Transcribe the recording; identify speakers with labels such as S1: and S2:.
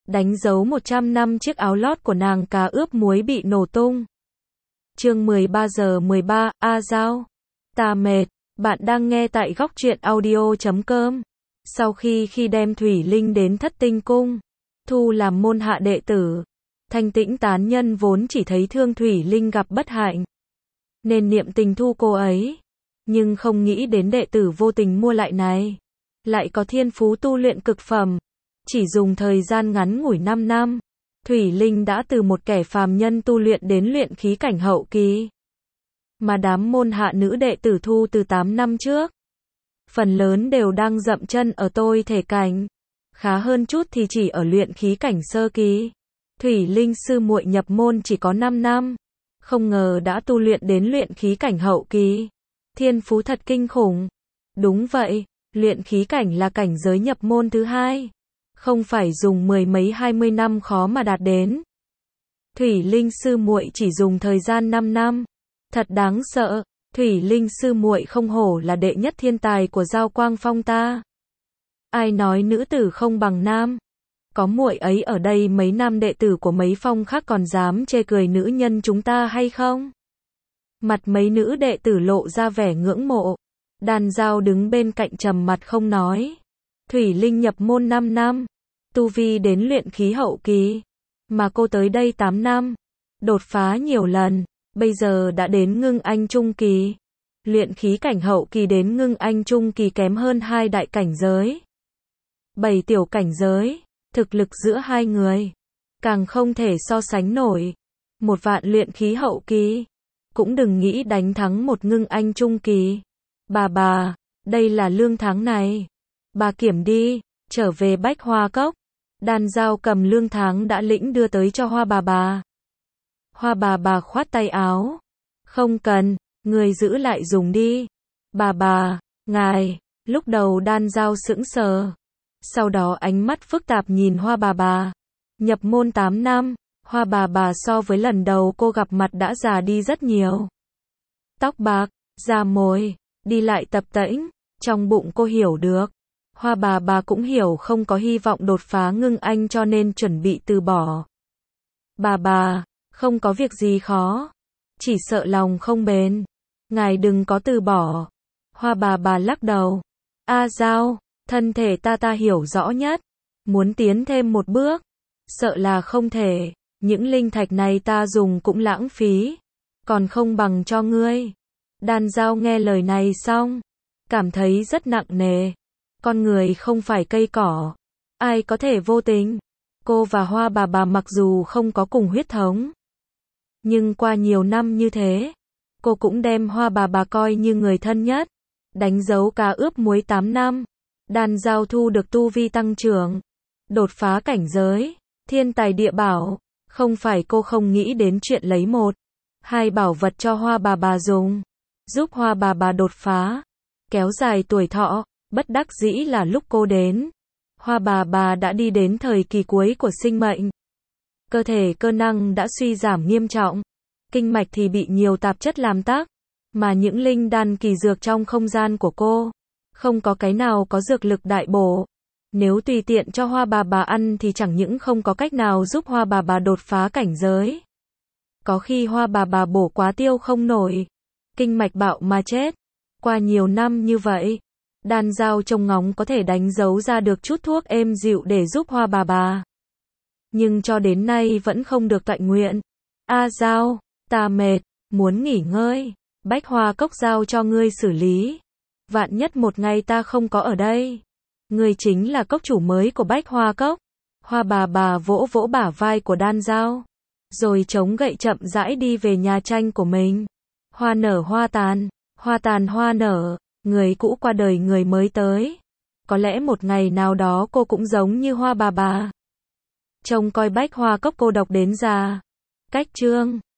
S1: đánh dấu 100 năm chiếc áo lót của nàng cá ướp muối bị nổ tung. Chương 13 giờ 13, A Giao. Ta mệt. Bạn đang nghe tại góc truyện audio.com. Sau khi đem Thủy Linh đến Thất Tinh Cung, thu làm môn hạ đệ tử, Thanh Tĩnh tán nhân vốn chỉ thấy thương Thủy Linh gặp bất hạnh, nên niệm tình thu cô ấy. Nhưng không nghĩ đến đệ tử vô tình mua lại này lại có thiên phú tu luyện cực phẩm. Chỉ dùng thời gian ngắn ngủi 5 năm, Thủy Linh đã từ một kẻ phàm nhân tu luyện đến luyện khí cảnh hậu kỳ. Mà đám môn hạ nữ đệ tử thu từ 8 năm trước, phần lớn đều đang dậm chân ở tôi thể cảnh. Khá hơn chút thì chỉ ở luyện khí cảnh sơ kỳ. Thủy Linh sư muội nhập môn chỉ có 5 năm, không ngờ đã tu luyện đến luyện khí cảnh hậu kỳ. Thiên phú thật kinh khủng. Đúng vậy, luyện khí cảnh là cảnh giới nhập môn thứ hai, không phải dùng 10 mấy 20 năm khó mà đạt đến. Thủy Linh sư muội chỉ dùng thời gian 5 năm. Thật đáng sợ. Thủy Linh sư muội không hổ là đệ nhất thiên tài của Giao Quang Phong ta. Ai nói nữ tử không bằng nam? Có muội ấy ở đây, mấy nam đệ tử của mấy phong khác còn dám chê cười nữ nhân chúng ta hay không? Mặt mấy nữ đệ tử lộ ra vẻ ngưỡng mộ. Đàn Giao đứng bên cạnh trầm mặt không nói. Thủy Linh nhập môn 5 năm, tu vi đến luyện khí hậu kỳ, mà cô tới đây 8 năm, đột phá nhiều lần, bây giờ đã đến ngưng anh trung kỳ. Luyện khí cảnh hậu kỳ đến ngưng anh trung kỳ kém hơn 2 đại cảnh giới, 7 tiểu cảnh giới, thực lực giữa hai người càng không thể so sánh nổi. Một vạn luyện khí hậu kỳ cũng đừng nghĩ đánh thắng một ngưng anh trung kỳ. Bà, đây là lương tháng này, bà kiểm đi. Trở về Bách Hoa Cốc, Đan Giao cầm lương tháng đã lĩnh đưa tới cho Hoa bà. Hoa bà khoát tay áo. Không cần, người giữ lại dùng đi. Bà, ngài. Lúc đầu Đan Giao sững sờ, sau đó ánh mắt phức tạp nhìn Hoa bà. Nhập môn 8 năm, Hoa bà so với lần đầu cô gặp mặt đã già đi rất nhiều. Tóc bạc, da mồi, đi lại tập tễnh. Trong bụng cô hiểu được, Hoa bà cũng hiểu không có hy vọng đột phá ngưng anh cho nên chuẩn bị từ bỏ. Bà, không có việc gì khó, chỉ sợ lòng không bền. Ngài đừng có từ bỏ. Hoa bà lắc đầu. A Giao, thân thể ta hiểu rõ nhất. Muốn tiến thêm một bước, sợ là không thể. Những linh thạch này ta dùng cũng lãng phí, còn không bằng cho ngươi. Đan Giao nghe lời này xong, cảm thấy rất nặng nề. Con người không phải cây cỏ, ai có thể vô tình. Cô và Hoa bà mặc dù không có cùng huyết thống, nhưng qua nhiều năm như thế, cô cũng đem Hoa bà coi như người thân nhất. Đánh dấu cá ướp muối 8 năm, Đan Giao thu được tu vi tăng trưởng, đột phá cảnh giới, thiên tài địa bảo. Không phải cô không nghĩ đến chuyện lấy 1, 2 bảo vật cho Hoa bà dùng, giúp Hoa bà đột phá, kéo dài tuổi thọ. Bất đắc dĩ là lúc cô đến, Hoa bà đã đi đến thời kỳ cuối của sinh mệnh. Cơ thể cơ năng đã suy giảm nghiêm trọng, kinh mạch thì bị nhiều tạp chất làm tắc, mà những linh đan kỳ dược trong không gian của cô, không có cái nào có dược lực đại bổ. Nếu tùy tiện cho Hoa bà ăn thì chẳng những không có cách nào giúp Hoa bà đột phá cảnh giới, có khi Hoa bà bổ quá tiêu không nổi, kinh mạch bạo mà chết. Qua nhiều năm như vậy, Đan Giao trông ngóng có thể đánh dấu ra được chút thuốc êm dịu để giúp Hoa bà. Nhưng cho đến nay vẫn không được toại nguyện. A Giao, ta mệt, muốn nghỉ ngơi. Bách Hoa Cốc giao cho ngươi xử lý. Vạn nhất một ngày ta không có ở đây, ngươi chính là cốc chủ mới của Bách Hoa Cốc. Hoa bà vỗ vỗ bả vai của Đan Giao, rồi chống gậy chậm rãi đi về nhà tranh của mình. Hoa nở hoa tàn, hoa tàn hoa nở. Người cũ qua đời người mới tới. Có lẽ một ngày nào đó cô cũng giống như Hoa bà. Trông coi Bách Hoa Cốc cô độc đến già. Cách chương